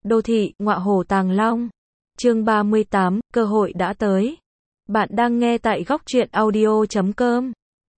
Đô thị, ngọa hổ Tàng Long. Chương 38, cơ hội đã tới. Bạn đang nghe tại góc truyện audio.com.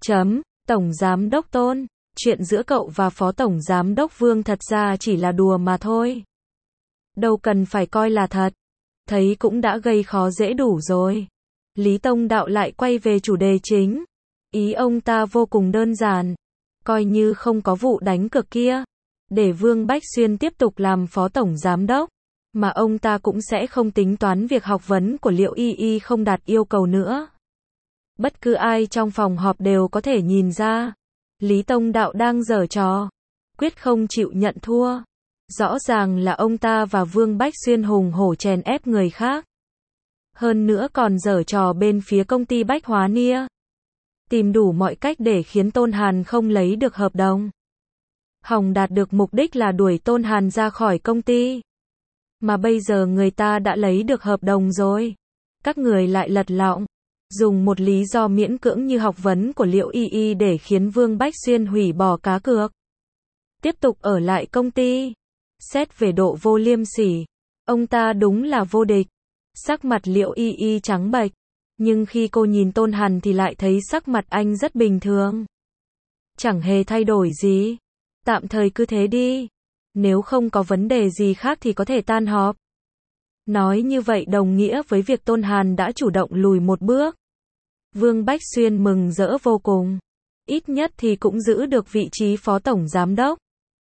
Tổng Giám đốc Tôn, chuyện giữa cậu và Phó Tổng Giám đốc Vương thật ra chỉ là đùa mà thôi. Đâu cần phải coi là thật. Thấy cũng đã gây khó dễ đủ rồi. Lý Tông Đạo lại quay về chủ đề chính. Ý ông ta vô cùng đơn giản. Coi như không có vụ đánh cược kia. Để Vương Bách Xuyên tiếp tục làm Phó Tổng Giám đốc. Mà ông ta cũng sẽ không tính toán việc học vấn của Liệu Y Y không đạt yêu cầu nữa. Bất cứ ai trong phòng họp đều có thể nhìn ra. Lý Tông Đạo đang giở trò. Quyết không chịu nhận thua. Rõ ràng là ông ta và Vương Bách Xuyên hùng hổ chèn ép người khác. Hơn nữa còn giở trò bên phía công ty Bách Hóa Nia. Tìm đủ mọi cách để khiến Tôn Hàn không lấy được hợp đồng. Hòng đạt được mục đích là đuổi Tôn Hàn ra khỏi công ty. Mà bây giờ người ta đã lấy được hợp đồng rồi. Các người lại lật lọng. Dùng một lý do miễn cưỡng như học vấn của Liệu Y Y để khiến Vương Bách Xuyên hủy bỏ cá cược. Tiếp tục ở lại công ty. Xét về độ vô liêm sỉ, ông ta đúng là vô địch. Sắc mặt Liệu Y Y trắng bệch. Nhưng khi cô nhìn Tôn Hàn thì lại thấy sắc mặt anh rất bình thường. Chẳng hề thay đổi gì. Tạm thời cứ thế đi. Nếu không có vấn đề gì khác thì có thể tan họp. Nói như vậy đồng nghĩa với việc Tôn Hàn đã chủ động lùi một bước. Vương Bách Xuyên mừng rỡ vô cùng. Ít nhất thì cũng giữ được vị trí Phó Tổng Giám đốc.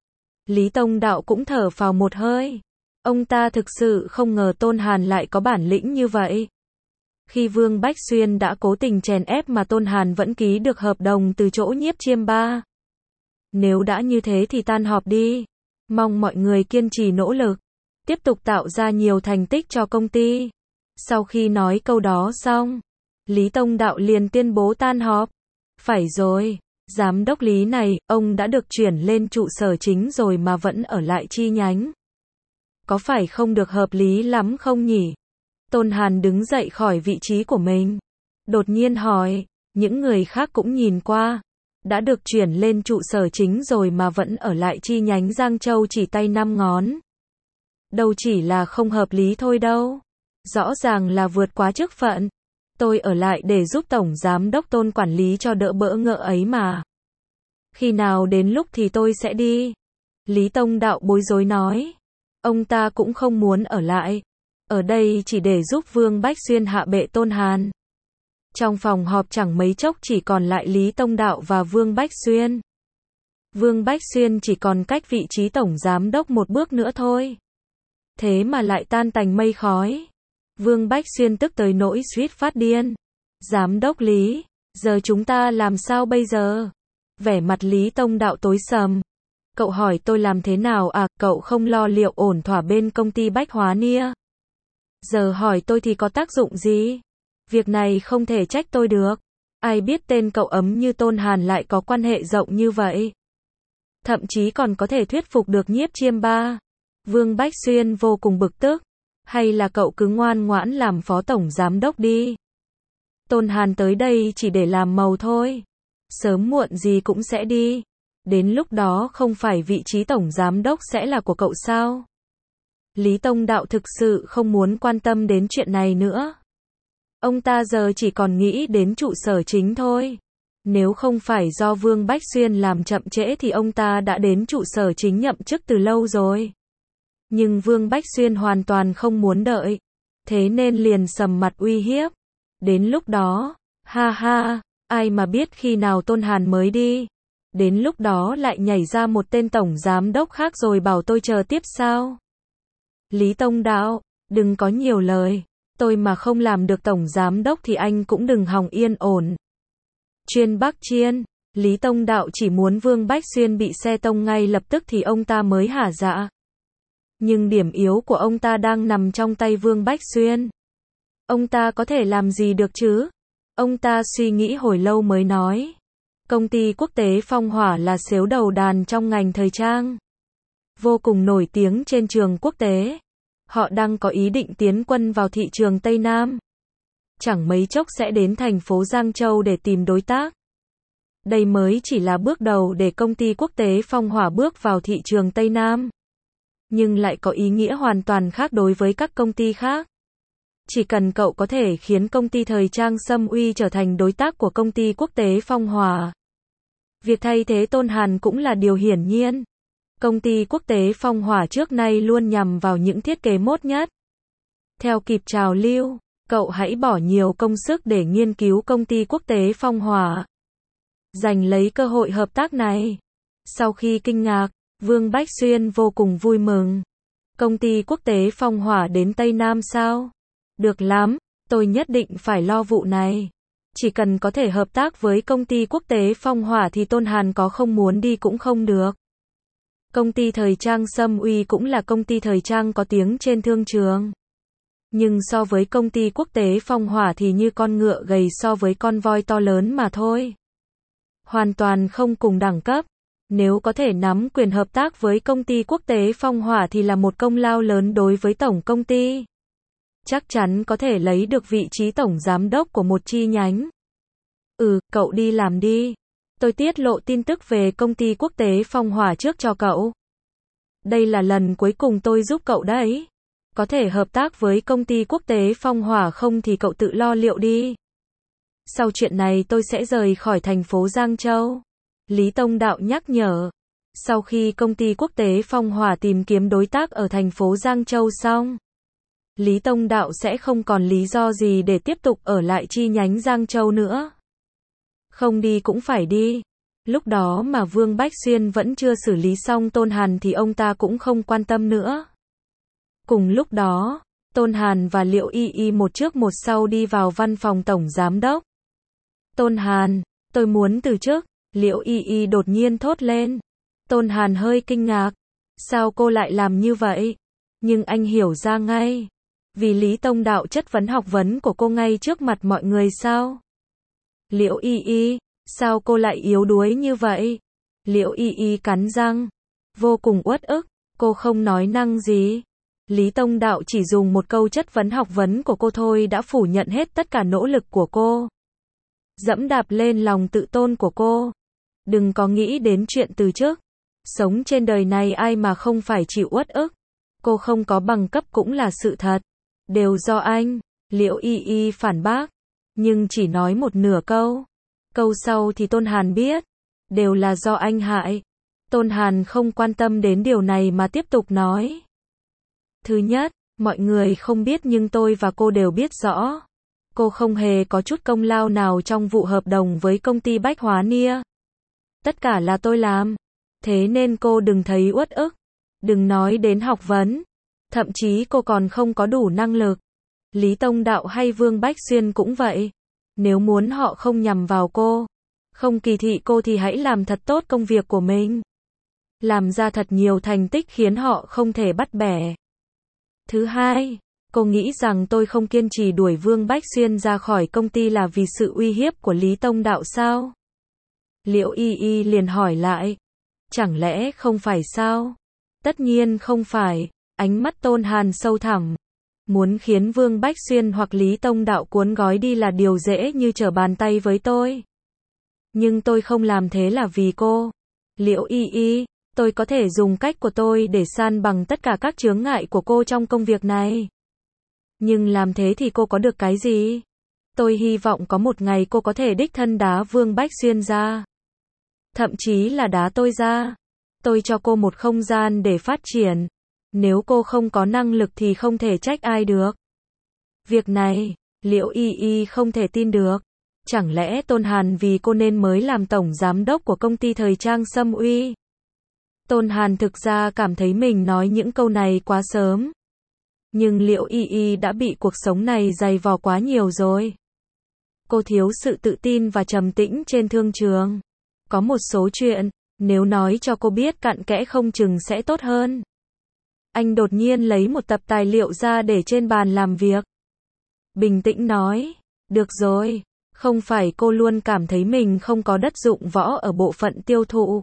Lý Tông Đạo cũng thở phào một hơi. Ông ta thực sự không ngờ Tôn Hàn lại có bản lĩnh như vậy. Khi Vương Bách Xuyên đã cố tình chèn ép mà Tôn Hàn vẫn ký được hợp đồng từ chỗ Nhiếp Chiêm Ba. Nếu đã như thế thì tan họp đi. Mong mọi người kiên trì nỗ lực. Tiếp tục tạo ra nhiều thành tích cho công ty. Sau khi nói câu đó xong, Lý Tông Đạo liền tuyên bố tan họp. Phải rồi, Giám đốc Lý này, ông đã được chuyển lên trụ sở chính rồi mà vẫn ở lại chi nhánh. Có phải không được hợp lý lắm không nhỉ? Tôn Hàn đứng dậy khỏi vị trí của mình. Đột nhiên hỏi, những người khác cũng nhìn qua. Đã được chuyển lên trụ sở chính rồi mà vẫn ở lại chi nhánh Giang Châu chỉ tay 5 ngón. Đâu chỉ là không hợp lý thôi đâu. Rõ ràng là vượt quá chức phận. Tôi ở lại để giúp Tổng Giám đốc Tôn quản lý cho đỡ bỡ ngỡ ấy mà. Khi nào đến lúc thì tôi sẽ đi. Lý Tông Đạo bối rối nói. Ông ta cũng không muốn ở lại. Ở đây chỉ để giúp Vương Bách Xuyên hạ bệ Tôn Hàn. Trong phòng họp chẳng mấy chốc chỉ còn lại Lý Tông Đạo và Vương Bách Xuyên. Vương Bách Xuyên chỉ còn cách vị trí Tổng Giám đốc một bước nữa thôi. Thế mà lại tan tành mây khói. Vương Bách Xuyên tức tới nỗi suýt phát điên. Giám đốc Lý, giờ chúng ta làm sao bây giờ? Vẻ mặt Lý Tông Đạo tối sầm. Cậu hỏi tôi làm thế nào à, cậu không lo liệu ổn thỏa bên công ty Bách Hóa Nia. Giờ hỏi tôi thì có tác dụng gì? Việc này không thể trách tôi được. Ai biết tên cậu ấm như Tôn Hàn lại có quan hệ rộng như vậy. Thậm chí còn có thể thuyết phục được Nhiếp Chiêm Ba. Vương Bách Xuyên vô cùng bực tức. Hay là cậu cứ ngoan ngoãn làm Phó Tổng Giám đốc đi. Tôn Hàn tới đây chỉ để làm màu thôi. Sớm muộn gì cũng sẽ đi. Đến lúc đó không phải vị trí Tổng Giám đốc sẽ là của cậu sao? Lý Tông Đạo thực sự không muốn quan tâm đến chuyện này nữa. Ông ta giờ chỉ còn nghĩ đến trụ sở chính thôi. Nếu không phải do Vương Bách Xuyên làm chậm trễ thì ông ta đã đến trụ sở chính nhậm chức từ lâu rồi. Nhưng Vương Bách Xuyên hoàn toàn không muốn đợi. Thế nên liền sầm mặt uy hiếp. Đến lúc đó, ha ha, ai mà biết khi nào Tôn Hàn mới đi. Đến lúc đó lại nhảy ra một tên Tổng Giám đốc khác rồi bảo tôi chờ tiếp sao? Lý Tông Đạo, đừng có nhiều lời. Tôi mà không làm được Tổng Giám đốc thì anh cũng đừng hòng yên ổn. Chuyên Bắc Chiên, Lý Tông Đạo chỉ muốn Vương Bách Xuyên bị xe tông ngay lập tức thì ông ta mới hả dạ. Nhưng điểm yếu của ông ta đang nằm trong tay Vương Bách Xuyên. Ông ta có thể làm gì được chứ? Ông ta suy nghĩ hồi lâu mới nói. Công ty quốc tế Phong Hỏa là xếu đầu đàn trong ngành thời trang. Vô cùng nổi tiếng trên trường quốc tế. Họ đang có ý định tiến quân vào thị trường Tây Nam. Chẳng mấy chốc sẽ đến thành phố Giang Châu để tìm đối tác. Đây mới chỉ là bước đầu để công ty quốc tế Phong Hỏa bước vào thị trường Tây Nam. nhưng lại có ý nghĩa hoàn toàn khác đối với các công ty khác. Chỉ cần cậu có thể khiến công ty thời trang Sâm Uy trở thành đối tác của công ty quốc tế Phong Hòa, việc thay thế Tôn Hàn cũng là điều hiển nhiên. Công ty quốc tế Phong Hòa trước nay luôn nhằm vào những thiết kế mốt nhất. Theo kịp trào lưu, cậu hãy bỏ nhiều công sức để nghiên cứu công ty quốc tế Phong Hòa, giành lấy cơ hội hợp tác này. Sau khi kinh ngạc, Vương Bách Xuyên vô cùng vui mừng. Công ty quốc tế Phong Hòa đến Tây Nam sao? Được lắm, tôi nhất định phải lo vụ này. Chỉ cần có thể hợp tác với công ty quốc tế Phong Hòa thì Tôn Hàn có không muốn đi cũng không được. Công ty thời trang Sâm Uy cũng là công ty thời trang có tiếng trên thương trường. Nhưng so với công ty quốc tế Phong Hòa thì như con ngựa gầy so với con voi to lớn mà thôi. Hoàn toàn không cùng đẳng cấp. Nếu có thể nắm quyền hợp tác với công ty quốc tế Phong Hòa thì là một công lao lớn đối với tổng công ty. Chắc chắn có thể lấy được vị trí tổng giám đốc của một chi nhánh. Cậu đi làm đi. Tôi tiết lộ tin tức về công ty quốc tế Phong Hòa trước cho cậu. Đây là lần cuối cùng tôi giúp cậu đấy. Có thể hợp tác với công ty quốc tế Phong Hòa không thì cậu tự lo liệu đi. Sau chuyện này tôi sẽ rời khỏi thành phố Giang Châu. Lý Tông Đạo nhắc nhở. Sau khi công ty quốc tế Phong Hòa tìm kiếm đối tác ở thành phố Giang Châu xong, Lý Tông Đạo sẽ không còn lý do gì để tiếp tục ở lại chi nhánh Giang Châu nữa. Không đi cũng phải đi. Lúc đó mà Vương Bách Xuyên vẫn chưa xử lý xong Tôn Hàn thì ông ta cũng không quan tâm nữa. Cùng lúc đó, Tôn Hàn và Liệu Y Y một trước một sau đi vào văn phòng tổng giám đốc. Tôn Hàn, tôi muốn từ chức. Liệu Y Y đột nhiên thốt lên. Tôn Hàn hơi kinh ngạc. Sao cô lại làm như vậy? Nhưng anh hiểu ra ngay. Vì Lý Tông Đạo chất vấn học vấn của cô ngay trước mặt mọi người sao? Liệu Y Y, sao cô lại yếu đuối như vậy? Liệu Y Y cắn răng. Vô cùng uất ức, cô không nói năng gì. Lý Tông Đạo chỉ dùng một câu chất vấn học vấn của cô thôi đã phủ nhận hết tất cả nỗ lực của cô. Dẫm đạp lên lòng tự tôn của cô. Đừng có nghĩ đến chuyện từ chức. Sống trên đời này ai mà không phải chịu uất ức. Cô không có bằng cấp cũng là sự thật. Đều do anh. Liệu Y Y phản bác. Nhưng chỉ nói một nửa câu. Câu sau thì Tôn Hàn biết. Đều là do anh hại. Tôn Hàn không quan tâm đến điều này mà tiếp tục nói. Thứ nhất, mọi người không biết nhưng tôi và cô đều biết rõ. Cô không hề có chút công lao nào trong vụ hợp đồng với công ty Bách Hóa Nia. Tất cả là tôi làm. Thế nên cô đừng thấy uất ức. Đừng nói đến học vấn. Thậm chí cô còn không có đủ năng lực. Lý Tông Đạo hay Vương Bách Xuyên cũng vậy. Nếu muốn họ không nhằm vào cô, không kỳ thị cô thì hãy làm thật tốt công việc của mình. Làm ra thật nhiều thành tích khiến họ không thể bắt bẻ. Thứ hai, cô nghĩ rằng tôi không kiên trì đuổi Vương Bách Xuyên ra khỏi công ty là vì sự uy hiếp của Lý Tông Đạo sao? Liệu Y Y liền hỏi lại. Chẳng lẽ không phải sao? Tất nhiên không phải. Ánh mắt Tôn Hàn sâu thẳm. Muốn khiến Vương Bách Xuyên hoặc Lý Tông Đạo cuốn gói đi là điều dễ như trở bàn tay với tôi. Nhưng tôi không làm thế là vì cô. Liệu Y Y, tôi có thể dùng cách của tôi để san bằng tất cả các chướng ngại của cô trong công việc này. Nhưng làm thế thì cô có được cái gì? Tôi hy vọng có một ngày cô có thể đích thân đá Vương Bách Xuyên ra. Thậm chí là đá tôi ra. Tôi cho cô một không gian để phát triển. Nếu cô không có năng lực thì không thể trách ai được. Việc này, Liệu Y Y không thể tin được. Chẳng lẽ Tôn Hàn vì cô nên mới làm tổng giám đốc của công ty thời trang Sâm Uy? Tôn Hàn thực ra cảm thấy mình nói những câu này quá sớm. Nhưng Liệu Y Y đã bị cuộc sống này dày vò quá nhiều rồi. Cô thiếu sự tự tin và trầm tĩnh trên thương trường. Có một số chuyện, nếu nói cho cô biết cặn kẽ không chừng sẽ tốt hơn. Anh đột nhiên lấy một tập tài liệu ra để trên bàn làm việc. Bình tĩnh nói, được rồi, không phải cô luôn cảm thấy mình không có đất dụng võ ở bộ phận tiêu thụ.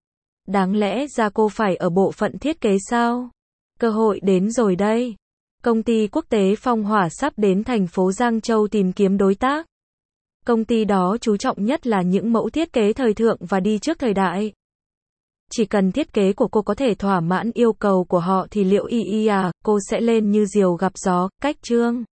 Đáng lẽ ra cô phải ở bộ phận thiết kế sao? Cơ hội đến rồi đây. Công ty quốc tế Phong Hỏa sắp đến thành phố Giang Châu tìm kiếm đối tác. Công ty đó chú trọng nhất là những mẫu thiết kế thời thượng và đi trước thời đại. Chỉ cần thiết kế của cô có thể thỏa mãn yêu cầu của họ thì liệu cô sẽ lên như diều gặp gió, cách chương.